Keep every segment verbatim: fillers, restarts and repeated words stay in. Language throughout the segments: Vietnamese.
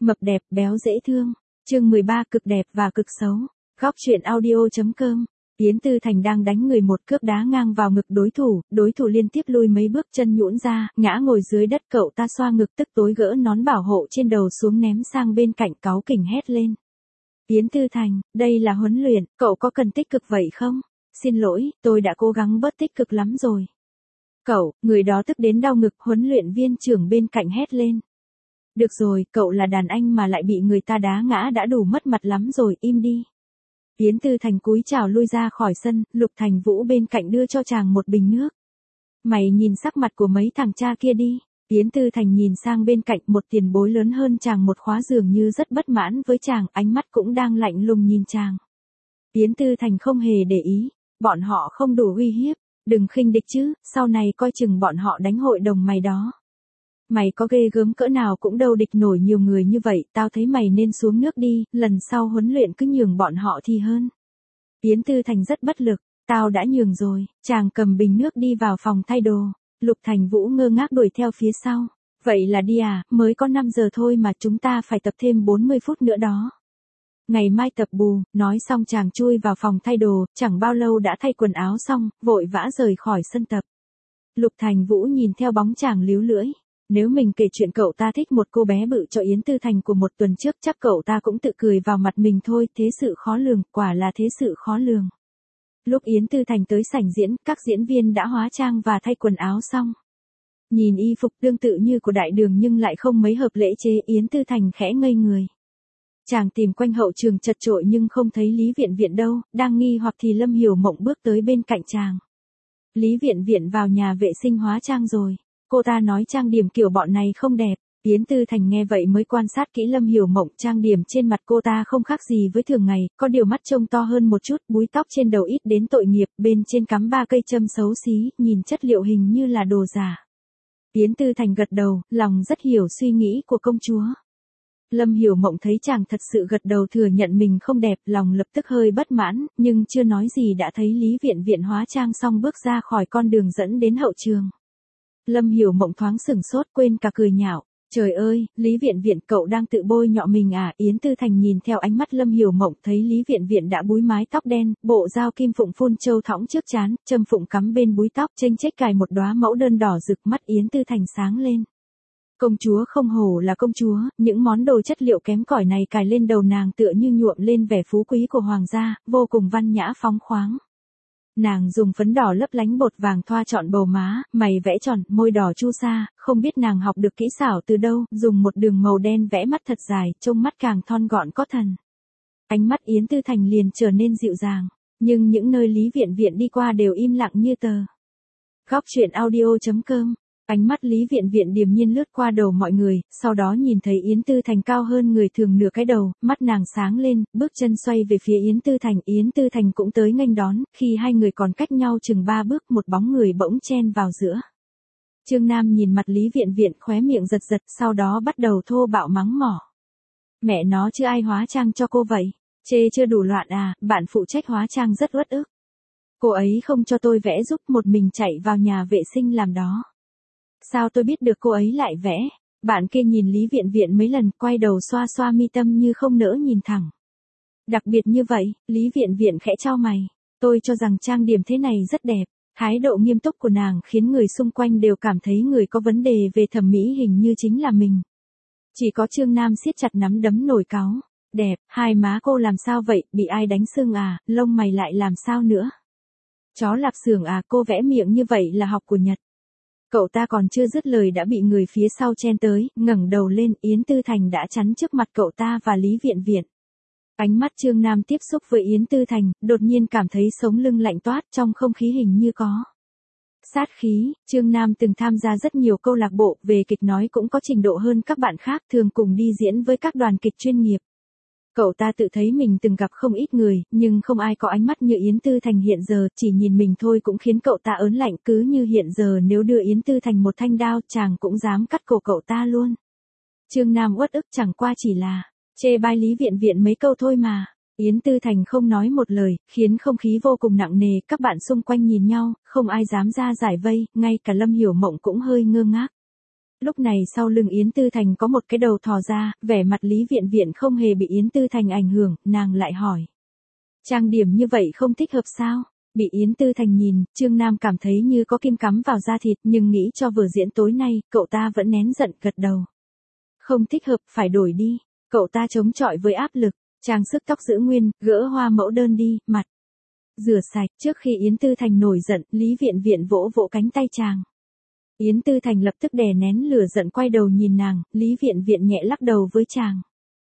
Mập đẹp, béo dễ thương. Chương mười ba cực đẹp và cực xấu. Góc truyện audio.com. Yến Tư Thành đang đánh người một cước đá ngang vào ngực đối thủ, đối thủ liên tiếp lùi mấy bước chân nhũn ra, ngã ngồi dưới đất, cậu ta xoa ngực tức tối gỡ nón bảo hộ trên đầu xuống ném sang bên cạnh, cáu kỉnh hét lên. Yến Tư Thành, đây là huấn luyện, cậu có cần tích cực vậy không? Xin lỗi, tôi đã cố gắng bớt tích cực lắm rồi. Cậu, người đó tức đến đau ngực, huấn luyện viên trưởng bên cạnh hét lên. Được rồi, cậu là đàn anh mà lại bị người ta đá ngã đã đủ mất mặt lắm rồi, im đi. Yến Tư Thành cúi chào lui ra khỏi sân, Lục Thành Vũ bên cạnh đưa cho chàng một bình nước. Mày nhìn sắc mặt của mấy thằng cha kia đi. Yến Tư Thành nhìn sang bên cạnh, một tiền bối lớn hơn chàng một khóa, dường như rất bất mãn với chàng, ánh mắt cũng đang lạnh lùng nhìn chàng. Yến Tư Thành không hề để ý, bọn họ không đủ uy hiếp, đừng khinh địch chứ, sau này coi chừng bọn họ đánh hội đồng mày đó. Mày có ghê gớm cỡ nào cũng đâu địch nổi nhiều người như vậy, tao thấy mày nên xuống nước đi, lần sau huấn luyện cứ nhường bọn họ thì hơn. Yến Tư Thành rất bất lực, tao đã nhường rồi, chàng cầm bình nước đi vào phòng thay đồ, Lục Thành Vũ ngơ ngác đuổi theo phía sau. Vậy là đi à, mới có năm giờ thôi mà chúng ta phải tập thêm bốn mươi phút nữa đó. Ngày mai tập bù, nói xong chàng chui vào phòng thay đồ, chẳng bao lâu đã thay quần áo xong, vội vã rời khỏi sân tập. Lục Thành Vũ nhìn theo bóng chàng líu lưỡi. Nếu mình kể chuyện cậu ta thích một cô bé bự cho Yến Tư Thành của một tuần trước, chắc cậu ta cũng tự cười vào mặt mình thôi, thế sự khó lường, quả là thế sự khó lường. Lúc Yến Tư Thành tới sảnh diễn, các diễn viên đã hóa trang và thay quần áo xong. Nhìn y phục tương tự như của đại đường nhưng lại không mấy hợp lễ chế, Yến Tư Thành khẽ ngây người. Chàng tìm quanh hậu trường chật chội nhưng không thấy Lý Viện Viện đâu, đang nghi hoặc thì Lâm Hiểu Mộng bước tới bên cạnh chàng. Lý Viện Viện vào nhà vệ sinh hóa trang rồi. Cô ta nói trang điểm kiểu bọn này không đẹp. Yến Tư Thành nghe vậy mới quan sát kỹ Lâm Hiểu Mộng, trang điểm trên mặt cô ta không khác gì với thường ngày, có điều mắt trông to hơn một chút, búi tóc trên đầu ít đến tội nghiệp, bên trên cắm ba cây châm xấu xí, nhìn chất liệu hình như là đồ giả. Yến Tư Thành gật đầu, lòng rất hiểu suy nghĩ của công chúa. Lâm Hiểu Mộng thấy chàng thật sự gật đầu thừa nhận mình không đẹp, lòng lập tức hơi bất mãn, nhưng chưa nói gì đã thấy Lý Viện Viện hóa trang xong bước ra khỏi con đường dẫn đến hậu trường. Lâm Hiểu Mộng thoáng sửng sốt, quên cả cười nhạo. Trời ơi, Lý Viện Viện, cậu đang tự bôi nhọ mình à? Yến Tư Thành nhìn theo ánh mắt Lâm Hiểu Mộng thấy Lý Viện Viện đã búi mái tóc đen, bộ dao kim phụng phun châu thõng trước trán, châm phụng cắm bên búi tóc, chênh chếch cài một đóa mẫu đơn đỏ rực, mắt Yến Tư Thành sáng lên. Công chúa không hổ là công chúa, những món đồ chất liệu kém cỏi này cài lên đầu nàng tựa như nhuộm lên vẻ phú quý của hoàng gia, vô cùng văn nhã phóng khoáng. Nàng dùng phấn đỏ lấp lánh bột vàng thoa trọn bầu má, mày vẽ tròn, môi đỏ chu sa, không biết nàng học được kỹ xảo từ đâu, dùng một đường màu đen vẽ mắt thật dài, trông mắt càng thon gọn có thần. Ánh mắt Yến Tư Thành liền trở nên dịu dàng, nhưng những nơi Lý Viện Viện đi qua đều im lặng như tờ. Góc truyện audio.com. Ánh mắt Lý Viện Viện điềm nhiên lướt qua đầu mọi người, sau đó nhìn thấy Yến Tư Thành cao hơn người thường nửa cái đầu, mắt nàng sáng lên, bước chân xoay về phía Yến Tư Thành. Yến Tư Thành cũng tới nghênh đón, khi hai người còn cách nhau chừng ba bước, một bóng người bỗng chen vào giữa. Trương Nam nhìn mặt Lý Viện Viện, khóe miệng giật giật, sau đó bắt đầu thô bạo mắng mỏ. Mẹ nó chứ ai hóa trang cho cô vậy? Chê chưa đủ loạn à, bạn phụ trách hóa trang rất uất ức. Cô ấy không cho tôi vẽ giúp, một mình chạy vào nhà vệ sinh làm đó. Sao tôi biết được cô ấy lại vẽ? Bạn kia nhìn Lý Viện Viện mấy lần, quay đầu xoa xoa mi tâm như không nỡ nhìn thẳng. Đặc biệt như vậy, Lý Viện Viện khẽ chau mày. Tôi cho rằng trang điểm thế này rất đẹp. Thái độ nghiêm túc của nàng khiến người xung quanh đều cảm thấy người có vấn đề về thẩm mỹ hình như chính là mình. Chỉ có Trương Nam siết chặt nắm đấm nổi cáu. Đẹp, hai má cô làm sao vậy, bị ai đánh sưng à, lông mày lại làm sao nữa? Chó lạp xưởng à, cô vẽ miệng như vậy là học của Nhật. Cậu ta còn chưa dứt lời đã bị người phía sau chen tới, ngẩng đầu lên, Yến Tư Thành đã chắn trước mặt cậu ta và Lý Viện Viện. Ánh mắt Trương Nam tiếp xúc với Yến Tư Thành, đột nhiên cảm thấy sống lưng lạnh toát, trong không khí hình như có sát khí. Trương Nam từng tham gia rất nhiều câu lạc bộ, về kịch nói cũng có trình độ hơn các bạn khác, thường cùng đi diễn với các đoàn kịch chuyên nghiệp. Cậu ta tự thấy mình từng gặp không ít người, nhưng không ai có ánh mắt như Yến Tư Thành hiện giờ, chỉ nhìn mình thôi cũng khiến cậu ta ớn lạnh, cứ như hiện giờ nếu đưa Yến Tư Thành một thanh đao, chàng cũng dám cắt cổ cậu ta luôn. Trương Nam uất ức chẳng qua chỉ là chê bai Lý Viện Viện mấy câu thôi mà. Yến Tư Thành không nói một lời, khiến không khí vô cùng nặng nề, các bạn xung quanh nhìn nhau, không ai dám ra giải vây, ngay cả Lâm Hiểu Mộng cũng hơi ngơ ngác. Lúc này sau lưng Yến Tư Thành có một cái đầu thò ra, vẻ mặt Lý Viện Viện không hề bị Yến Tư Thành ảnh hưởng, nàng lại hỏi. Trang điểm như vậy không thích hợp sao? Bị Yến Tư Thành nhìn, Trương Nam cảm thấy như có kim cắm vào da thịt, nhưng nghĩ cho vở diễn tối nay, cậu ta vẫn nén giận gật đầu. Không thích hợp, phải đổi đi. Cậu ta chống chọi với áp lực, trang sức tóc giữ nguyên, gỡ hoa mẫu đơn đi, mặt rửa sạch. Trước khi Yến Tư Thành nổi giận, Lý Viện Viện vỗ vỗ cánh tay chàng. Yến Tư Thành lập tức đè nén lửa giận quay đầu nhìn nàng, Lý Viện Viện nhẹ lắc đầu với chàng.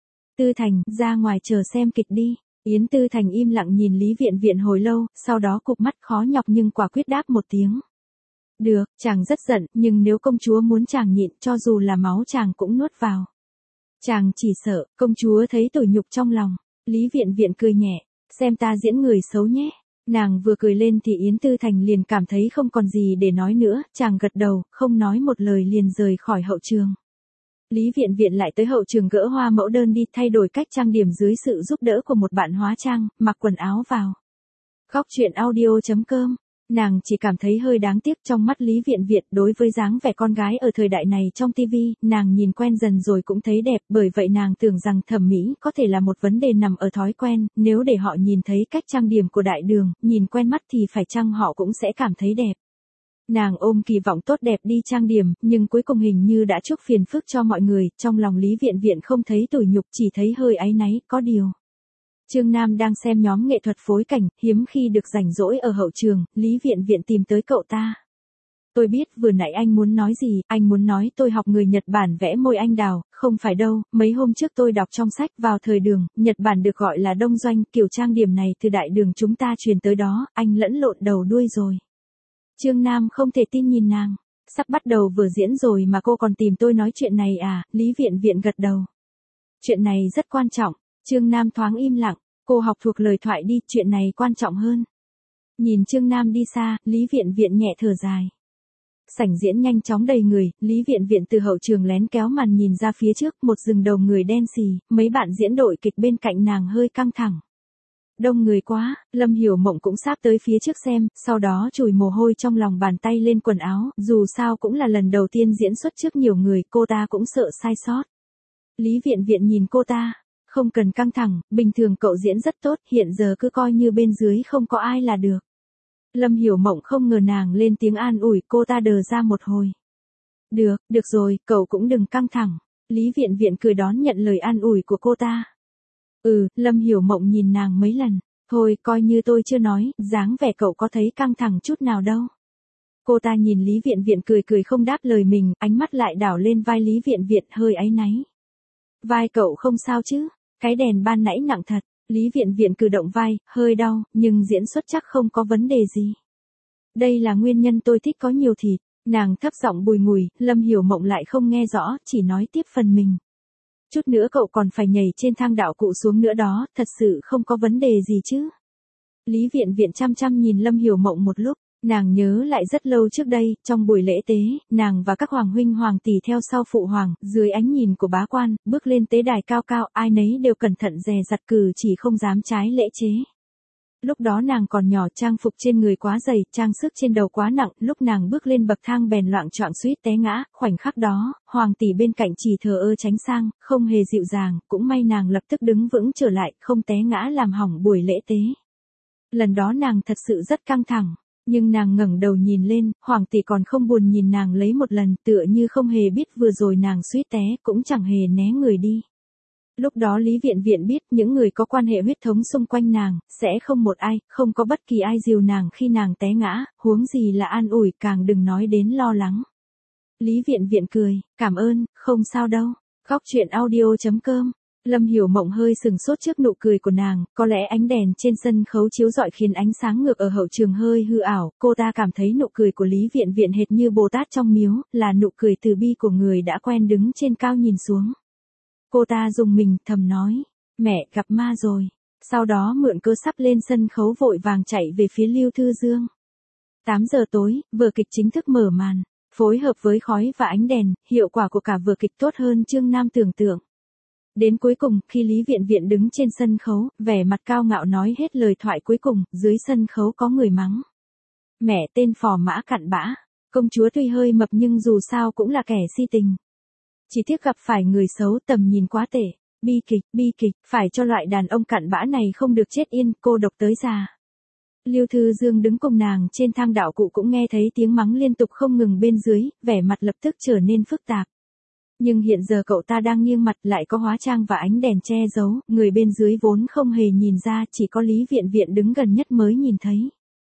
Tư Thành, ra ngoài chờ xem kịch đi. Yến Tư Thành im lặng nhìn Lý Viện Viện hồi lâu, sau đó cụp mắt khó nhọc nhưng quả quyết đáp một tiếng. Được, chàng rất giận, nhưng nếu công chúa muốn chàng nhịn, cho dù là máu chàng cũng nuốt vào. Chàng chỉ sợ, công chúa thấy tủi nhục trong lòng. Lý Viện Viện cười nhẹ, xem ta diễn người xấu nhé. Nàng vừa cười lên thì Yến Tư Thành liền cảm thấy không còn gì để nói nữa, chàng gật đầu, không nói một lời liền rời khỏi hậu trường. Lý Viện Viện lại tới hậu trường gỡ hoa mẫu đơn đi, thay đổi cách trang điểm dưới sự giúp đỡ của một bạn hóa trang, mặc quần áo vào. Góc truyện audio chấm com. Nàng chỉ cảm thấy hơi đáng tiếc trong mắt Lý Viện Viện, đối với dáng vẻ con gái ở thời đại này trong tivi, nàng nhìn quen dần rồi cũng thấy đẹp, bởi vậy nàng tưởng rằng thẩm mỹ có thể là một vấn đề nằm ở thói quen, nếu để họ nhìn thấy cách trang điểm của đại đường, nhìn quen mắt thì phải chăng họ cũng sẽ cảm thấy đẹp. Nàng ôm kỳ vọng tốt đẹp đi trang điểm, nhưng cuối cùng hình như đã chuốc phiền phức cho mọi người, trong lòng Lý Viện Viện không thấy tủi nhục, chỉ thấy hơi áy náy, có điều. Trương Nam đang xem nhóm nghệ thuật phối cảnh, hiếm khi được rảnh rỗi ở hậu trường, Lý Viện Viện tìm tới cậu ta. Tôi biết vừa nãy anh muốn nói gì, anh muốn nói tôi học người Nhật Bản vẽ môi anh đào, không phải đâu, mấy hôm trước tôi đọc trong sách vào thời đường, Nhật Bản được gọi là đông doanh, kiểu trang điểm này từ đại đường chúng ta truyền tới đó, anh lẫn lộn đầu đuôi rồi. Trương Nam không thể tin nhìn nàng, sắp bắt đầu vừa diễn rồi mà cô còn tìm tôi nói chuyện này à, Lý Viện Viện gật đầu. Chuyện này rất quan trọng. Trương Nam thoáng im lặng, cô học thuộc lời thoại đi, chuyện này quan trọng hơn. Nhìn Trương Nam đi xa, Lý Viện Viện nhẹ thở dài. Sảnh diễn nhanh chóng đầy người, Lý Viện Viện từ hậu trường lén kéo màn nhìn ra phía trước, một rừng đầu người đen xì, mấy bạn diễn đội kịch bên cạnh nàng hơi căng thẳng. Đông người quá, Lâm Hiểu Mộng cũng sáp tới phía trước xem, sau đó chùi mồ hôi trong lòng bàn tay lên quần áo, dù sao cũng là lần đầu tiên diễn xuất trước nhiều người, cô ta cũng sợ sai sót. Lý Viện Viện nhìn cô ta. Không cần căng thẳng, bình thường cậu diễn rất tốt, hiện giờ cứ coi như bên dưới không có ai là được. Lâm Hiểu Mộng không ngờ nàng lên tiếng an ủi, cô ta đờ ra một hồi. Được, được rồi, cậu cũng đừng căng thẳng. Lý Viện Viện cười đón nhận lời an ủi của cô ta. Ừ, Lâm Hiểu Mộng nhìn nàng mấy lần. Thôi, coi như tôi chưa nói, dáng vẻ cậu có thấy căng thẳng chút nào đâu. Cô ta nhìn Lý Viện Viện cười cười không đáp lời mình, ánh mắt lại đảo lên vai Lý Viện Viện hơi áy náy. Vai cậu không sao chứ? Cái đèn ban nãy nặng thật, Lý Viện Viện cử động vai, hơi đau, nhưng diễn xuất chắc không có vấn đề gì. Đây là nguyên nhân tôi thích có nhiều thịt, nàng thấp giọng bùi ngùi, Lâm Hiểu Mộng lại không nghe rõ, chỉ nói tiếp phần mình. Chút nữa cậu còn phải nhảy trên thang đạo cụ xuống nữa đó, thật sự không có vấn đề gì chứ. Lý Viện Viện chăm chăm nhìn Lâm Hiểu Mộng một lúc. Nàng nhớ lại rất lâu trước đây, trong buổi lễ tế, nàng và các hoàng huynh hoàng tỷ theo sau phụ hoàng, dưới ánh nhìn của bá quan, bước lên tế đài cao cao, ai nấy đều cẩn thận dè dặt cử chỉ không dám trái lễ chế. Lúc đó nàng còn nhỏ, trang phục trên người quá dày, trang sức trên đầu quá nặng, lúc nàng bước lên bậc thang bèn loạng choạng suýt té ngã, khoảnh khắc đó, hoàng tỷ bên cạnh chỉ thờ ơ tránh sang, không hề dịu dàng, cũng may nàng lập tức đứng vững trở lại, không té ngã làm hỏng buổi lễ tế. Lần đó nàng thật sự rất căng thẳng. Nhưng nàng ngẩng đầu nhìn lên, hoàng tỷ còn không buồn nhìn nàng lấy một lần, tựa như không hề biết vừa rồi nàng suýt té, cũng chẳng hề né người đi. Lúc đó Lý Viện Viện biết những người có quan hệ huyết thống xung quanh nàng, sẽ không một ai, không có bất kỳ ai dìu nàng khi nàng té ngã, huống gì là an ủi, càng đừng nói đến lo lắng. Lý Viện Viện cười, cảm ơn, không sao đâu. Góc truyện audio chấm com. Lâm Hiểu Mộng hơi sừng sốt trước nụ cười của nàng, có lẽ ánh đèn trên sân khấu chiếu rọi khiến ánh sáng ngược ở hậu trường hơi hư ảo, cô ta cảm thấy nụ cười của Lý Viện Viện hệt như Bồ Tát trong miếu, là nụ cười từ bi của người đã quen đứng trên cao nhìn xuống. Cô ta rùng mình, thầm nói, mẹ, gặp ma rồi. Sau đó mượn cớ sắp lên sân khấu vội vàng chạy về phía Lưu Thư Dương. tám giờ tối, vở kịch chính thức mở màn, phối hợp với khói và ánh đèn, hiệu quả của cả vở kịch tốt hơn Trương Nam tưởng tượng. Đến cuối cùng, khi Lý Viện Viện đứng trên sân khấu, vẻ mặt cao ngạo nói hết lời thoại cuối cùng, dưới sân khấu có người mắng. Mẹ tên phò mã cặn bã, Công chúa tuy hơi mập nhưng dù sao cũng là kẻ si tình. Chỉ tiếc gặp phải người xấu, tầm nhìn quá tệ. Bi kịch, bi kịch, phải cho loại đàn ông cặn bã này không được chết yên, cô độc tới già. Lưu Thư Dương đứng cùng nàng trên thang đạo cụ cũng nghe thấy tiếng mắng liên tục không ngừng bên dưới, vẻ mặt lập tức trở nên phức tạp. Nhưng hiện giờ cậu ta đang nghiêng mặt, lại có hóa trang và ánh đèn che giấu, người bên dưới vốn không hề nhìn ra, chỉ có Lý Viện Viện đứng gần nhất mới nhìn thấy.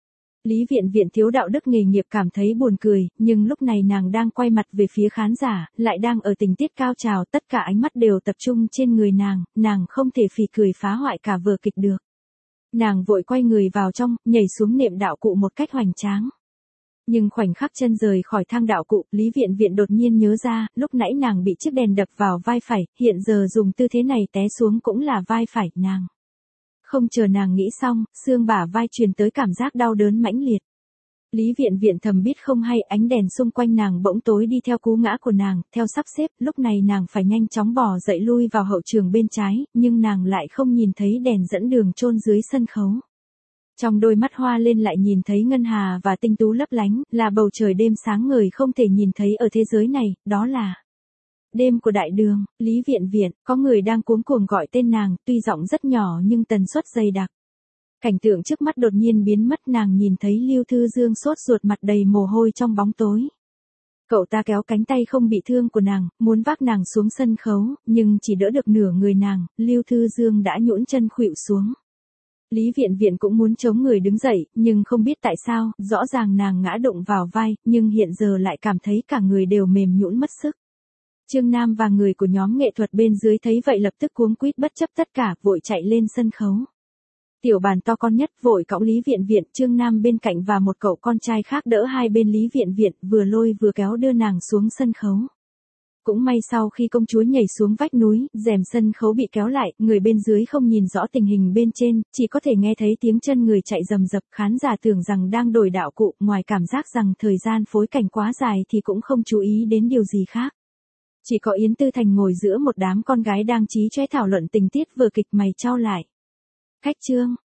Lý Viện Viện thiếu đạo đức nghề nghiệp cảm thấy buồn cười, nhưng lúc này nàng đang quay mặt về phía khán giả, lại đang ở tình tiết cao trào, tất cả ánh mắt đều tập trung trên người nàng, nàng không thể phì cười phá hoại cả vở kịch được. Nàng vội quay người vào trong, nhảy xuống nệm đạo cụ một cách hoành tráng. Nhưng khoảnh khắc chân rời khỏi thang đạo cụ, Lý Viện Viện đột nhiên nhớ ra, lúc nãy nàng bị chiếc đèn đập vào vai phải, hiện giờ dùng tư thế này té xuống cũng là vai phải nàng. Không chờ nàng nghĩ xong, xương bả vai truyền tới cảm giác đau đớn mãnh liệt. Lý Viện Viện thầm biết không hay, ánh đèn xung quanh nàng bỗng tối đi theo cú ngã của nàng, theo sắp xếp, lúc này nàng phải nhanh chóng bò dậy lui vào hậu trường bên trái, nhưng nàng lại không nhìn thấy đèn dẫn đường chôn dưới sân khấu. Trong đôi mắt hoa lên lại nhìn thấy ngân hà và tinh tú lấp lánh, là bầu trời đêm sáng ngời không thể nhìn thấy ở thế giới này, đó là đêm của đại đường. Lý Viện Viện, có người đang cuống cuồng gọi tên nàng, tuy giọng rất nhỏ nhưng tần suất dày đặc. Cảnh tượng trước mắt đột nhiên biến mất, nàng nhìn thấy Lưu Thư Dương sốt ruột mặt đầy mồ hôi trong bóng tối. Cậu ta kéo cánh tay không bị thương của nàng, muốn vác nàng xuống sân khấu, nhưng chỉ đỡ được nửa người nàng, Lưu Thư Dương đã nhũn chân khuỵu xuống. Lý Viện Viện cũng muốn chống người đứng dậy, nhưng không biết tại sao, rõ ràng nàng ngã đụng vào vai, nhưng hiện giờ lại cảm thấy cả người đều mềm nhũn mất sức. Trương Nam và người của nhóm nghệ thuật bên dưới thấy vậy lập tức cuống quýt bất chấp tất cả, vội chạy lên sân khấu. Tiểu Bàn to con nhất vội cõng Lý Viện Viện, Trương Nam bên cạnh và một cậu con trai khác đỡ hai bên Lý Viện Viện, vừa lôi vừa kéo đưa nàng xuống sân khấu. Cũng may sau khi công chúa nhảy xuống vách núi, rèm sân khấu bị kéo lại, người bên dưới không nhìn rõ tình hình bên trên, chỉ có thể nghe thấy tiếng chân người chạy rầm rập, khán giả tưởng rằng đang đổi đạo cụ, ngoài cảm giác rằng thời gian phối cảnh quá dài thì cũng không chú ý đến điều gì khác. Chỉ có Yến Tư Thành ngồi giữa một đám con gái đang chí chóe thảo luận tình tiết vừa kịch mày chau lại. Khách trương,